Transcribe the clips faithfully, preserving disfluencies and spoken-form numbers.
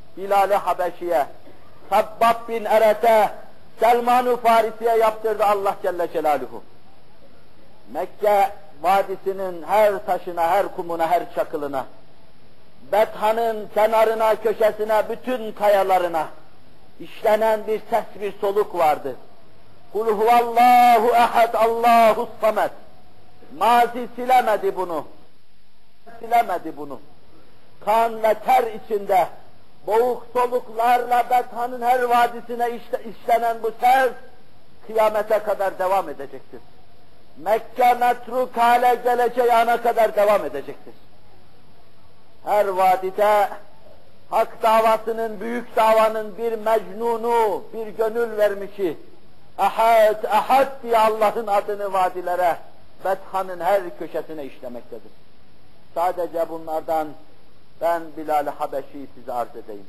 Bilal-i Habeşi'ye, Habbab bin Eret'e, Selman-ı Farisi'ye yaptırdı Allah Celle Celaluhu. Mekke vadisinin her taşına, her kumuna, her çakılına, Bethan'ın kenarına, köşesine, bütün kayalarına işlenen bir ses, bir soluk vardı. Kul huvallahu ehad, Allahu samet. Mazi silemedi bunu. Silemedi bunu. Kan ve ter içinde boğuk soluklarla Bethan'ın her vadisine işlenen bu ses kıyamete kadar devam edecektir. Mekke metruk hale geleceği ana kadar devam edecektir. Her vadide hak davasının, büyük davanın bir mecnunu, bir gönül vermişi, Ahad, Ahad diye Allah'ın adını vadilere, Bethan'ın her köşesine işlemektedir. Sadece bunlardan ben Bilal-i Habeşi'yi size arz edeyim.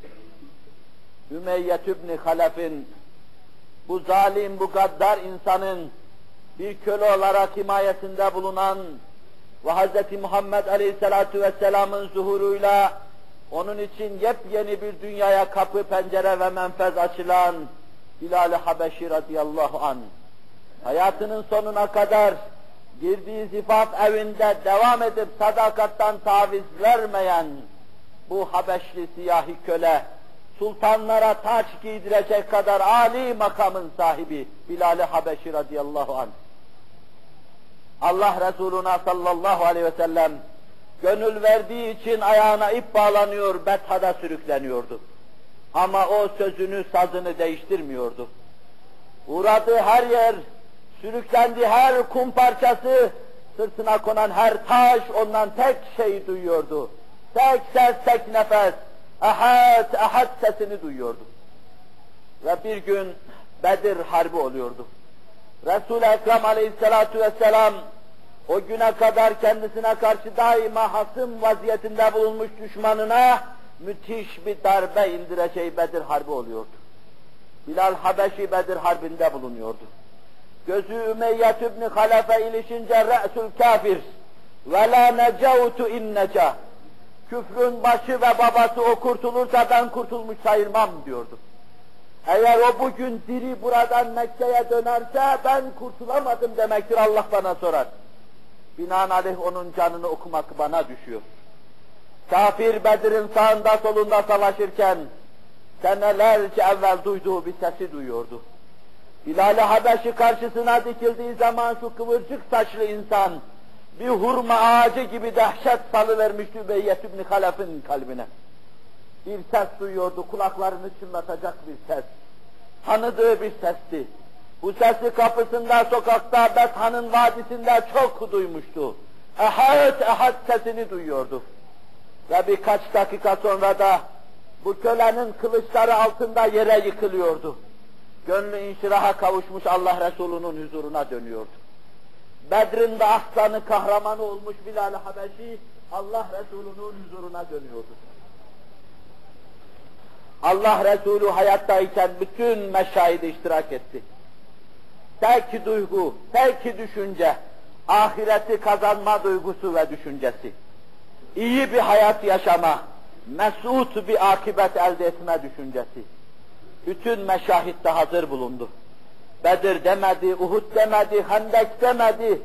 Ümeyye ibn Halef'in, bu zalim, bu gaddar insanın bir köle olarak himayesinde bulunan ve Hz. Muhammed Aleyhisselatü Vesselam'ın zuhuruyla onun için yepyeni bir dünyaya kapı, pencere ve menfez açılan Bilal-i Habeşi radıyallahu anh, hayatının sonuna kadar girdiği zifaf evinde devam edip sadakattan taviz vermeyen bu Habeşli siyahi köle, sultanlara taç giydirecek kadar âli makamın sahibi Bilal-i Habeşi radıyallahu anh. Allah Resuluna sallallahu aleyhi ve sellem gönül verdiği için ayağına ip bağlanıyor, Betha'da sürükleniyordu. Ama o sözünü, sazını değiştirmiyordu. Uğradığı her yer, sürüklendiği her kum parçası, sırtına konan her taş ondan tek şey duyuyordu. Tek ses, tek nefes, ahad, ahad sesini duyuyordu. Ve bir gün Bedir Harbi oluyordu. Resul-i Ekrem aleyhissalatu vesselam o güne kadar kendisine karşı daima hasım vaziyetinde bulunmuş düşmanına müthiş bir darbe indireceği Bedir Harbi oluyordu. Bilal Habeşi Bedir Harbi'nde bulunuyordu. Gözü Ümeyye ibn Halef'e ilişince re'sul kafir ve la necautu in neca. Küfrün başı ve babası o kurtulursa ben kurtulmuş sayılmam diyordu. Eğer o bugün diri buradan Mekke'ye dönerse ben kurtulamadım demektir, Allah bana sorar. Binaenaleyh onun canını okumak bana düşüyor. Kafir Bedir'in sağında solunda savaşırken senelerce evvel duyduğu bir sesi duyuyordu. Bilal-i Habeşi karşısına dikildiği zaman şu kıvırcık saçlı insan bir hurma ağacı gibi dehşet salıvermişti Ümeyye ibn Halef'in kalbine. Bir ses duyuyordu, kulaklarını çınlatacak bir ses. Tanıdığı bir sesti. Bu sesi kapısında, sokakta, Bethan'ın vadisinde çok duymuştu. Ehad, ehad sesini duyuyordu. Ve birkaç dakika sonra da bu kölenin kılıçları altında yere yıkılıyordu. Gönlü inşiraha kavuşmuş Allah Resulü'nün huzuruna dönüyordu. Bedir'in de aslanı, kahramanı olmuş Bilal-i Habeşi Allah Resulü'nün huzuruna dönüyordu. Allah Resulü hayattayken bütün meşahide iştirak etti. Tek duygu, tek düşünce, ahireti kazanma duygusu ve düşüncesi. İyi bir hayat yaşama, mesut bir akibet elde etme düşüncesi. Bütün meşahitte hazır bulundu. Bedir demedi, Uhud demedi, Hendek demedi,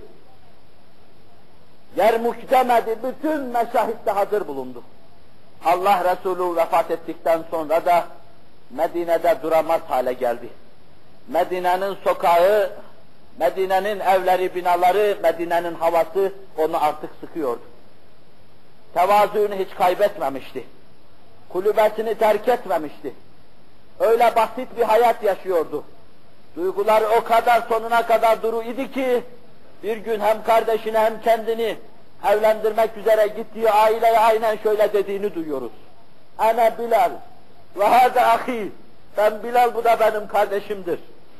Yermuk demedi, bütün meşahitte hazır bulundu. Allah Resulü vefat ettikten sonra da Medine'de duramaz hale geldi. Medine'nin sokağı, Medine'nin evleri, binaları, Medine'nin havası onu artık sıkıyordu. Tevazuunu hiç kaybetmemişti. Kulübesini terk etmemişti. Öyle basit bir hayat yaşıyordu. Duyguları o kadar sonuna kadar duru idi ki bir gün hem kardeşini hem kendini evlendirmek üzere gittiği aileye aynen şöyle dediğini duyuyoruz. Ene Bilal ve hâze ahi. Ben Bilal, bu da benim kardeşimdir.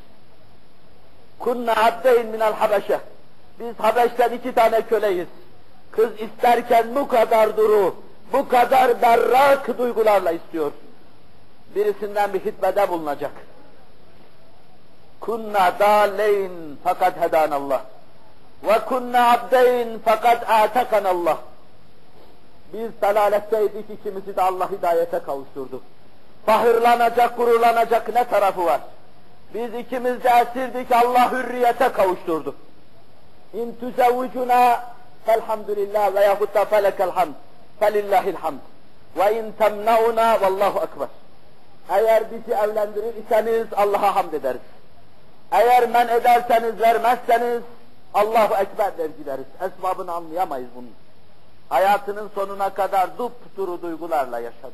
Kunna abdeyn minel Habeşe. Biz Habeş'ten iki tane köleyiz. Kız isterken bu kadar duru, bu kadar berrak duygularla istiyor. Birisinden bir hitbede bulunacak. Kunna dâleyn fakat hedanallah. Ve kunna abdeyn fakat âtekanallah. Biz dalaletteydik, ikimizi de Allah hidayete kavuşturdu. Fahırlanacak, gururlanacak ne tarafı var? Biz ikimiz de esirdik, Allah hürriyete kavuşturdu. İn tuzevvicuna felhamdülillah ve yahut da felekel hamd, felillahil hamd. Ve in temnauna vallahu ekber. Eğer bizi evlendirir iseniz Allah'a hamd ederiz. Eğer men ederseniz, vermezseniz Allahu ekber der gideriz. Esbabını anlayamayız bunun. Hayatının sonuna kadar dupduru duygularla yaşadı.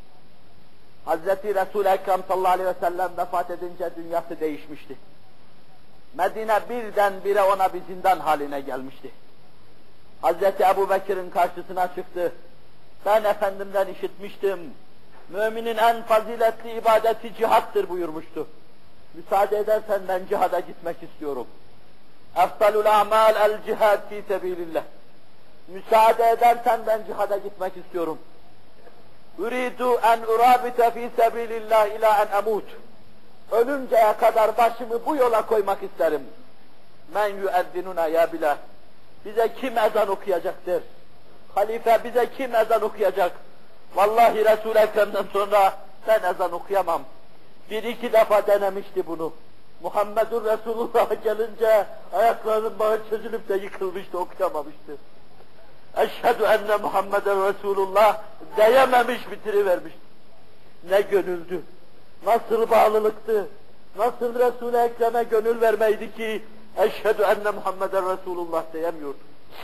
Hazreti Resul-i Ekrem sallallahu aleyhi ve sellem vefat edince dünyası değişmişti. Medine birdenbire ona bir zindan haline gelmişti. Hazreti Ebu Bekir'in karşısına çıktı. Ben Efendimden işitmiştim. Müminin en faziletli ibadeti cihattır buyurmuştu. Müsaade edersen ben cihada gitmek istiyorum. Eftalul a'mal el cihad fi sebilillah. Müsaade edersen ben cihada gitmek istiyorum. Uridu en urabite fi sebilillah ila en emut. Ölünceye kadar başımı bu yola koymak isterim. Men yueddinuna ya Bilal. Bize kim ezan okuyacaktır? Halife bize kim ezan okuyacak? Vallahi Resul-i Ekrem'den sonra ben ezan okuyamam. Bir iki defa denemişti bunu. Muhammedur Resulullah gelince ayaklarının bağı çözülüp de yıkılmıştı, okuyamamıştı. Eşhedü enne Muhammeden Resulullah diyememiş, bitirivermişti. Ne gönüldü, nasıl bağlılıktı, nasıl Resul-i Ekrem'e gönül vermeydi ki eşhedü enne Muhammeden Resulullah diyemiyordu.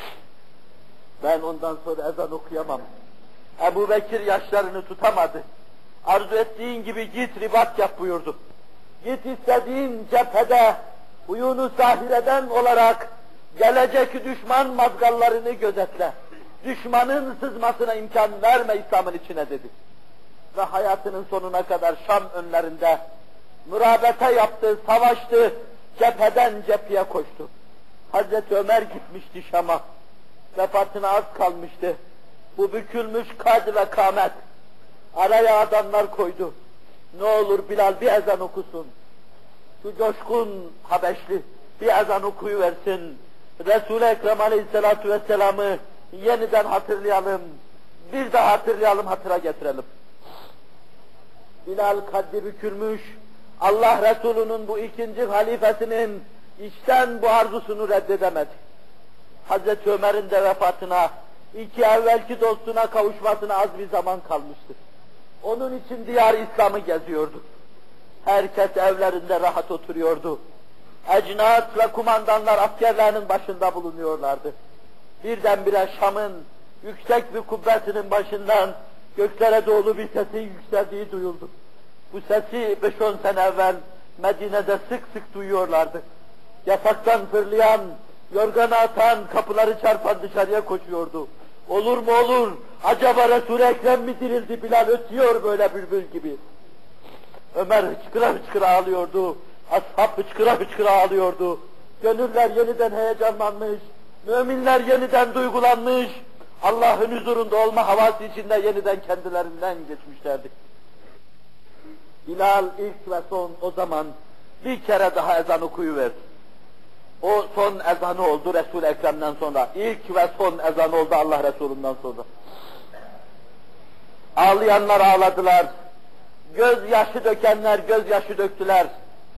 Ben ondan sonra ezan okuyamam. Ebu Bekir yaşlarını tutamadı. Arzu ettiğin gibi git ribat yap buyurdu. Git istediğin cephede uyunu sahileden olarak gelecek düşman mazgallarını gözetle. Düşmanın sızmasına imkan verme İslam'ın içine dedi. Ve hayatının sonuna kadar Şam önlerinde mürabete yaptı, savaştı, cepheden cepheye koştu. Hazreti Ömer gitmişti Şam'a. Vefatına az kalmıştı. Bu bükülmüş kad ve kâmet. Araya adamlar koydu. Ne olur Bilal bir ezan okusun. Şu coşkun Habeşli bir ezan okuyuversin. Resul-i Ekrem Aleyhisselatü Vesselam'ı yeniden hatırlayalım. Bir daha hatırlayalım, hatıra getirelim. Bilal kaddi bükülmüş. Allah Resulü'nün bu ikinci halifesinin içten bu arzusunu reddedemedi. Hazreti Ömer'in de vefatına, iki evvelki dostuna kavuşmasına az bir zaman kalmıştı. Onun için diyar İslam'ı geziyordu. Herkes evlerinde rahat oturuyordu. Ecnaat ve kumandanlar askerlerinin başında bulunuyorlardı. Birdenbire Şam'ın yüksek bir kubbesinin başından göklere doğru bir sesin yükseldiği duyuldu. Bu sesi beş on sene evvel Medine'de sık sık duyuyorlardı. Yataktan fırlayan, yorganı atan, kapıları çarpan dışarıya koşuyordu. Olur mu olur, acaba Resul-i Ekrem mi dirildi? Bilal ötüyor böyle bülbül gibi. Ömer hıçkıra hıçkıra ağlıyordu, ashab hıçkıra hıçkıra ağlıyordu. Gönüller yeniden heyecanlanmış, müminler yeniden duygulanmış, Allah'ın huzurunda olma havası içinde yeniden kendilerinden geçmişlerdi. Bilal ilk ve son o zaman bir kere daha ezan okuyuverdi. O son ezanı oldu Resul-i Ekrem'den sonra. İlk ve son ezanı oldu Allah Resulü'nden sonra. Ağlayanlar ağladılar. Gözyaşı dökenler gözyaşı döktüler.